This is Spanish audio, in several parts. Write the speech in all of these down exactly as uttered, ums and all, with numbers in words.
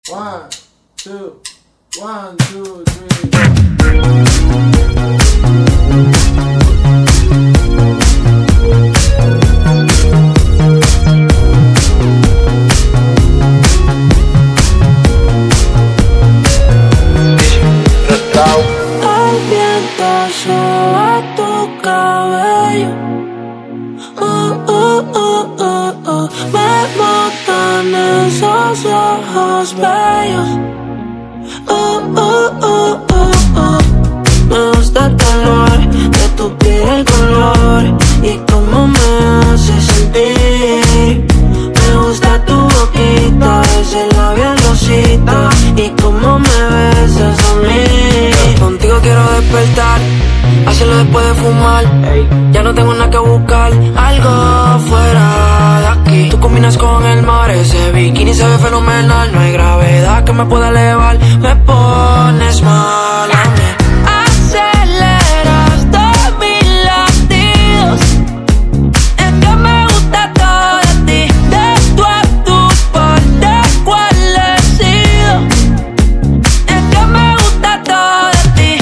One, two, one, two, three, go. El viento soba tu cabello. Oh, oh, oh, oh, oh. Me botan esos ojos bellos. Oh, oh, oh, oh, oh. Me gusta el color de tu piel, el color y cómo me hace sentir. Me gusta tu boquita, ese labial rosita y cómo me besas a mí. Contigo quiero despertar, hacerlo después de fumar. Ya no tengo nada que buscar, algo fuera de aquí. Tú combinas con el mar, ese bikini se ve fenomenal. No hay gravedad que me pueda elevar, me pones mal a mí. Aceleras todos mis latidos, es que me gusta todo de ti. De tú a tú, por de cuál he sido, es que me gusta todo de ti.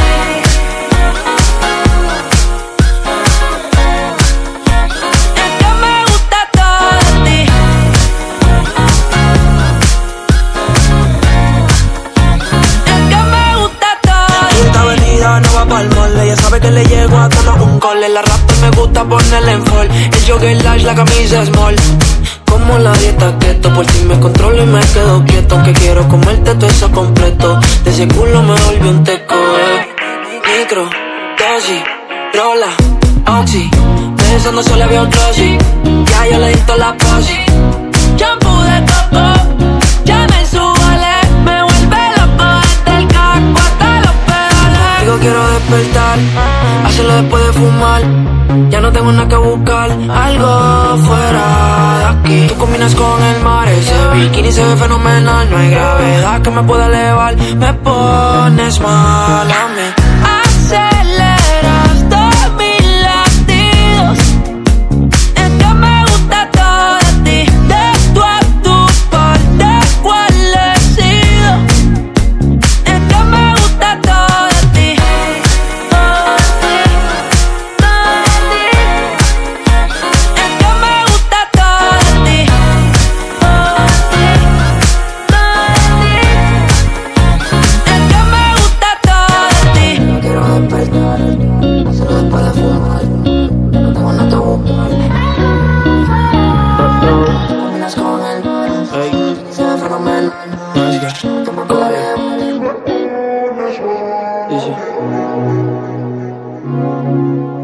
Es que me gusta todo de ti. Es que me gusta todo de ti. Quinta avenida no va pa'l mall, ella sabe que le llego a tono un cole. La raptor me gusta ponerle en fall, el jogger large, la camisa small. Como la dieta keto, por ti me controlo y me quedo quieto. Que quiero comerte todo eso completo, de ese culo me volvió un teco, eh. Micro, dosis, rola, oxi, pensando solo había un glossy. Ya yo le di toda la posi. Shampoo de coco, ya me subale, me vuelve loco desde el casco hasta los pedales. Digo quiero despertar, hacerlo después de fumar. Ya no tengo nada que buscar, algo fuera de aquí. Tú combinas con el mar, ese bikini se ve fenomenal. No hay gravedad que me pueda elevar, me pones mal a mí. Aceleras todos mis latidos, es que me gusta todo de ti. De tú a tú, por de cuál he sido, es que me gusta todo de ti. Todo de ti, todo de ti. Es que me gusta todo de ti. Todo de ti, todo de ti. Es que me gusta todo de ti. No quiero despertar, hacerlo después de fumar. No tengo nada que buscar. Combinas con el mar, y se ve fenomenal. Que me pueda elevar.